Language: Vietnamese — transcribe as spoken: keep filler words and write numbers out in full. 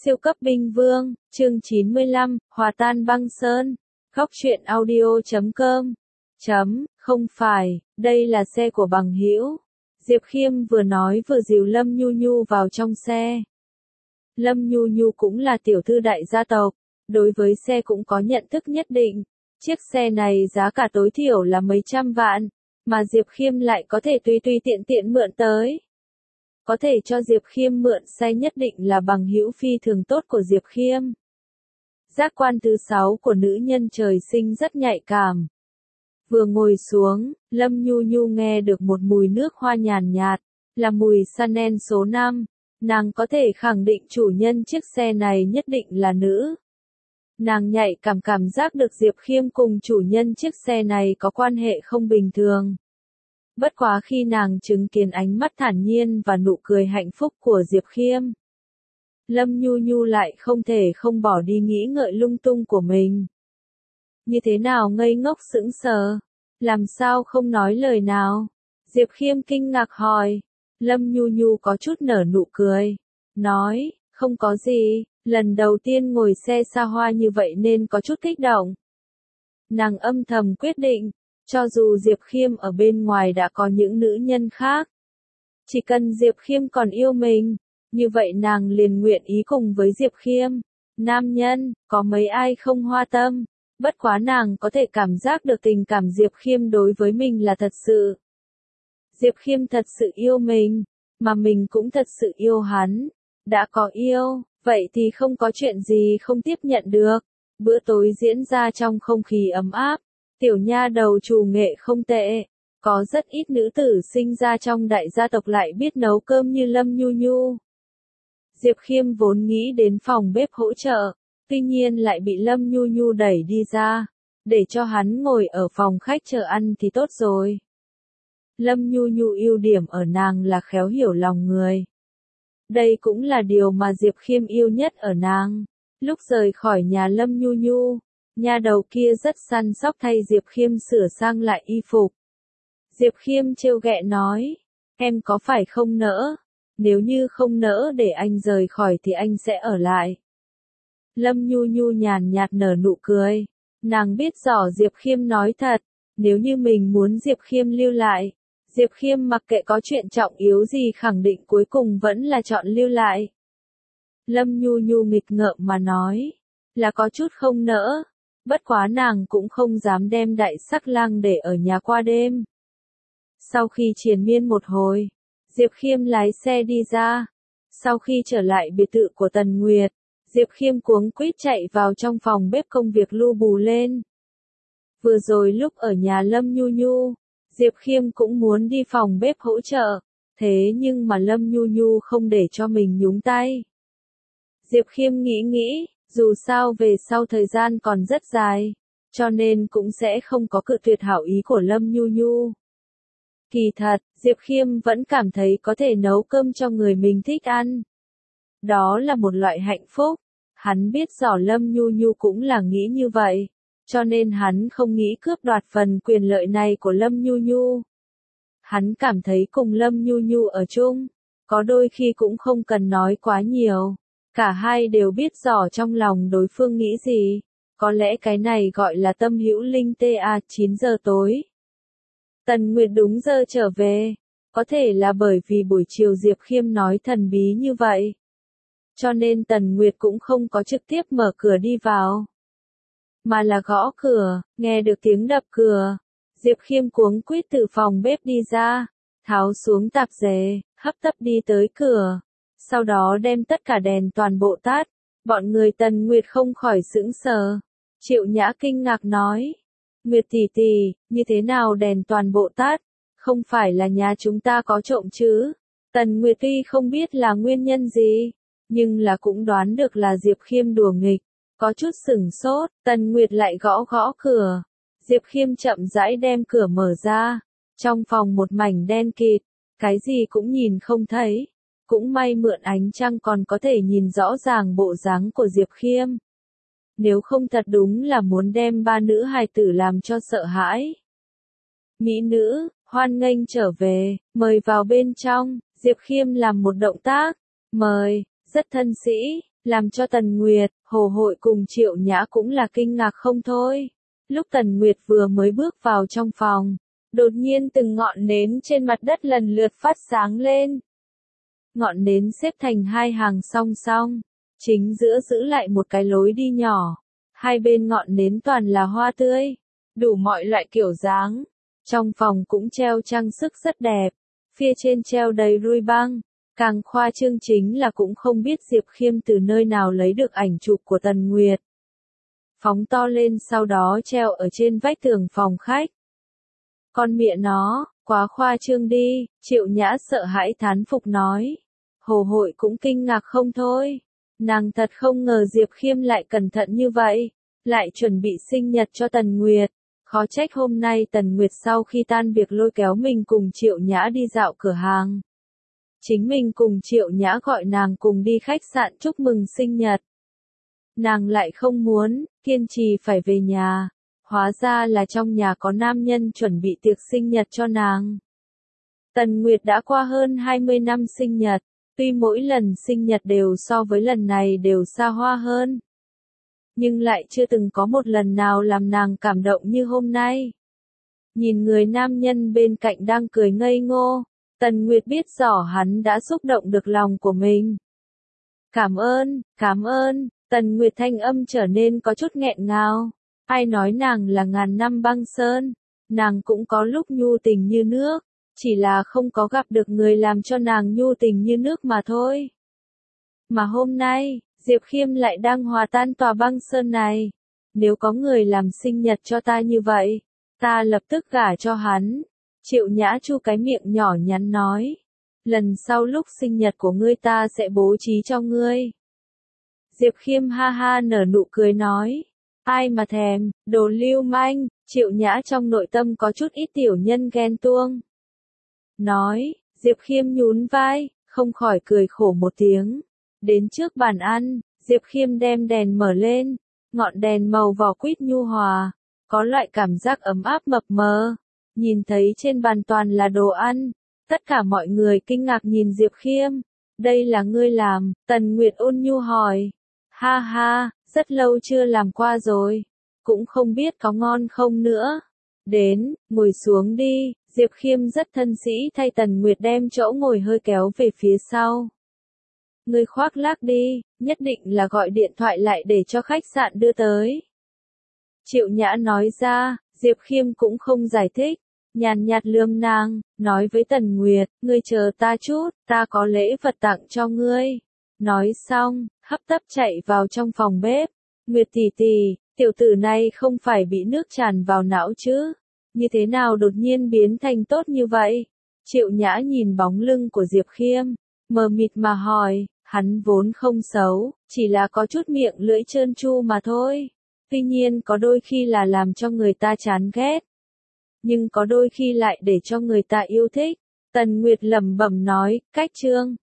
Siêu cấp binh vương, chương chín mươi lăm, hòa tan băng sơn. Góc truyện audio chấm com. Chấm, không phải, đây là xe của bằng hữu. Diệp Khiêm vừa nói vừa dìu Lâm Nhu Nhu vào trong xe. Lâm Nhu Nhu cũng là tiểu thư đại gia tộc, đối với xe cũng có nhận thức nhất định. Chiếc xe này giá cả tối thiểu là mấy trăm vạn, mà Diệp Khiêm lại có thể tùy tùy tiện tiện mượn tới. Có thể cho Diệp Khiêm mượn xe nhất định là bằng hữu phi thường tốt của Diệp Khiêm. Giác quan thứ sáu của nữ nhân trời sinh rất nhạy cảm. Vừa ngồi xuống, Lâm Nhu Nhu nghe được một mùi nước hoa nhàn nhạt, là mùi Chanel số năm. Nàng có thể khẳng định chủ nhân chiếc xe này nhất định là nữ. Nàng nhạy cảm cảm giác được Diệp Khiêm cùng chủ nhân chiếc xe này có quan hệ không bình thường. Bất quá khi nàng chứng kiến ánh mắt thản nhiên và nụ cười hạnh phúc của Diệp Khiêm, Lâm Nhu Nhu lại không thể không bỏ đi nghĩ ngợi lung tung của mình. Như thế nào ngây ngốc sững sờ, làm sao không nói lời nào? Diệp Khiêm kinh ngạc hỏi. Lâm Nhu Nhu có chút nở nụ cười, nói, không có gì, lần đầu tiên ngồi xe xa hoa như vậy nên có chút kích động. Nàng âm thầm quyết định, cho dù Diệp Khiêm ở bên ngoài đã có những nữ nhân khác, chỉ cần Diệp Khiêm còn yêu mình, như vậy nàng liền nguyện ý cùng với Diệp Khiêm. Nam nhân, có mấy ai không hoa tâm, bất quá nàng có thể cảm giác được tình cảm Diệp Khiêm đối với mình là thật sự. Diệp Khiêm thật sự yêu mình, mà mình cũng thật sự yêu hắn. Đã có yêu, vậy thì không có chuyện gì không tiếp nhận được. Bữa tối diễn ra trong không khí ấm áp. Tiểu nha đầu trù nghệ không tệ. Có rất ít nữ tử sinh ra trong đại gia tộc lại biết nấu cơm như Lâm Nhu Nhu. Diệp Khiêm vốn nghĩ đến phòng bếp hỗ trợ, tuy nhiên lại bị Lâm Nhu Nhu đẩy đi ra. Để cho hắn ngồi ở phòng khách chờ ăn thì tốt rồi. Lâm Nhu Nhu ưu điểm ở nàng là khéo hiểu lòng người. Đây cũng là điều mà Diệp Khiêm yêu nhất ở nàng. Lúc rời khỏi nhà Lâm Nhu Nhu, nha đầu kia rất săn sóc thay Diệp Khiêm sửa sang lại y phục. Diệp Khiêm trêu ghẹo nói, em có phải không nỡ? Nếu như không nỡ để anh rời khỏi thì anh sẽ ở lại. Lâm Nhu Nhu nhàn nhạt nở nụ cười. Nàng biết rõ Diệp Khiêm nói thật, nếu như mình muốn Diệp Khiêm lưu lại, Diệp Khiêm mặc kệ có chuyện trọng yếu gì khẳng định cuối cùng vẫn là chọn lưu lại. Lâm Nhu Nhu nghịch ngợm mà nói, là có chút không nỡ, bất quá nàng cũng không dám đem đại sắc lang để ở nhà qua đêm. Sau khi triền miên một hồi, Diệp Khiêm lái xe đi ra. Sau khi trở lại biệt thự của Tần Nguyệt, Diệp Khiêm cuống quýt chạy vào trong phòng bếp công việc lu bù lên. Vừa rồi lúc ở nhà Lâm Nhu Nhu, Diệp Khiêm cũng muốn đi phòng bếp hỗ trợ, thế nhưng mà Lâm Nhu Nhu không để cho mình nhúng tay. Diệp Khiêm nghĩ nghĩ, dù sao về sau thời gian còn rất dài, cho nên cũng sẽ không có cự tuyệt hảo ý của Lâm Nhu Nhu. Kỳ thật, Diệp Khiêm vẫn cảm thấy có thể nấu cơm cho người mình thích ăn. Đó là một loại hạnh phúc. Hắn biết rõ Lâm Nhu Nhu cũng là nghĩ như vậy, cho nên hắn không nghĩ cướp đoạt phần quyền lợi này của Lâm Nhu Nhu. Hắn cảm thấy cùng Lâm Nhu Nhu ở chung, có đôi khi cũng không cần nói quá nhiều. Cả hai đều biết rõ trong lòng đối phương nghĩ gì. Có lẽ cái này gọi là tâm hữu linh tê à. Chín giờ tối. Tần Nguyệt đúng giờ trở về. Có thể là bởi vì buổi chiều Diệp Khiêm nói thần bí như vậy, cho nên Tần Nguyệt cũng không có trực tiếp mở cửa đi vào, mà là gõ cửa. Nghe được tiếng đập cửa, Diệp Khiêm cuống quýt từ phòng bếp đi ra, tháo xuống tạp dề, hấp tấp đi tới cửa, sau đó đem tất cả đèn toàn bộ tắt. Bọn người Tần Nguyệt không khỏi sững sờ. Triệu Nhã kinh ngạc nói, Nguyệt tỷ tỷ, như thế nào đèn toàn bộ tắt? Không phải là nhà chúng ta có trộm chứ? Tần Nguyệt tuy không biết là nguyên nhân gì, nhưng là cũng đoán được là Diệp Khiêm đùa nghịch, có chút sửng sốt. Tần Nguyệt lại gõ gõ cửa. Diệp Khiêm chậm rãi đem cửa mở ra. Trong phòng một mảnh đen kịt, cái gì cũng nhìn không thấy. Cũng may mượn ánh trăng còn có thể nhìn rõ ràng bộ dáng của Diệp Khiêm. Nếu không thật đúng là muốn đem ba nữ hài tử làm cho sợ hãi. Mỹ nữ, hoan nghênh trở về, mời vào bên trong. Diệp Khiêm làm một động tác, mời, rất thân sĩ, làm cho Tần Nguyệt, Hồ Hội cùng Triệu Nhã cũng là kinh ngạc không thôi. Lúc Tần Nguyệt vừa mới bước vào trong phòng, đột nhiên từng ngọn nến trên mặt đất lần lượt phát sáng lên. Ngọn nến xếp thành hai hàng song song, chính giữa giữ lại một cái lối đi nhỏ. Hai bên ngọn nến toàn là hoa tươi, đủ mọi loại kiểu dáng. Trong phòng cũng treo trang sức rất đẹp, phía trên treo đầy ruy băng. Càng khoa trương chính là cũng không biết Diệp Khiêm từ nơi nào lấy được ảnh chụp của Tần Nguyệt. Phóng to lên sau đó treo ở trên vách tường phòng khách. Con mẹ nó, quá khoa trương đi, Triệu Nhã sợ hãi thán phục nói. Hồ Hội cũng kinh ngạc không thôi. Nàng thật không ngờ Diệp Khiêm lại cẩn thận như vậy, lại chuẩn bị sinh nhật cho Tần Nguyệt. Khó trách hôm nay Tần Nguyệt sau khi tan việc lôi kéo mình cùng Triệu Nhã đi dạo cửa hàng. Chính mình cùng Triệu Nhã gọi nàng cùng đi khách sạn chúc mừng sinh nhật. Nàng lại không muốn, kiên trì phải về nhà. Hóa ra là trong nhà có nam nhân chuẩn bị tiệc sinh nhật cho nàng. Tần Nguyệt đã qua hơn hai mươi năm sinh nhật, tuy mỗi lần sinh nhật đều so với lần này đều xa hoa hơn. Nhưng lại chưa từng có một lần nào làm nàng cảm động như hôm nay. Nhìn người nam nhân bên cạnh đang cười ngây ngô, Tần Nguyệt biết rõ hắn đã xúc động được lòng của mình. Cảm ơn, cảm ơn, Tần Nguyệt thanh âm trở nên có chút nghẹn ngào. Ai nói nàng là ngàn năm băng sơn, nàng cũng có lúc nhu tình như nước, chỉ là không có gặp được người làm cho nàng nhu tình như nước mà thôi. Mà hôm nay, Diệp Khiêm lại đang hòa tan tòa băng sơn này. Nếu có người làm sinh nhật cho ta như vậy, ta lập tức gả cho hắn. Triệu Nhã chu cái miệng nhỏ nhắn nói. Lần sau lúc sinh nhật của ngươi ta sẽ bố trí cho ngươi. Diệp Khiêm ha ha nở nụ cười nói. Ai mà thèm, đồ lưu manh, Triệu Nhã trong nội tâm có chút ít tiểu nhân ghen tuông. Nói, Diệp Khiêm nhún vai, không khỏi cười khổ một tiếng. Đến trước bàn ăn, Diệp Khiêm đem đèn mở lên, ngọn đèn màu vỏ quýt nhu hòa, có loại cảm giác ấm áp mập mờ. Nhìn thấy trên bàn toàn là đồ ăn, tất cả mọi người kinh ngạc nhìn Diệp Khiêm. Đây là ngươi làm, Tần Nguyệt ôn nhu hỏi. Ha ha, rất lâu chưa làm qua rồi, cũng không biết có ngon không nữa. Đến, ngồi xuống đi, Diệp Khiêm rất thân sĩ thay Tần Nguyệt đem chỗ ngồi hơi kéo về phía sau. Ngươi khoác lác đi, nhất định là gọi điện thoại lại để cho khách sạn đưa tới. Triệu Nhã nói ra, Diệp Khiêm cũng không giải thích, nhàn nhạt lườm nàng, nói với Tần Nguyệt, ngươi chờ ta chút, ta có lễ vật tặng cho ngươi. Nói xong, hấp tấp chạy vào trong phòng bếp. Nguyệt tỷ tỷ, tiểu tử này không phải bị nước tràn vào não chứ? Như thế nào đột nhiên biến thành tốt như vậy? Triệu Nhã nhìn bóng lưng của Diệp Khiêm, mờ mịt mà hỏi, hắn vốn không xấu, chỉ là có chút miệng lưỡi trơn tru mà thôi. Tuy nhiên có đôi khi là làm cho người ta chán ghét, nhưng có đôi khi lại để cho người ta yêu thích. Tần Nguyệt lẩm bẩm nói, cách trương,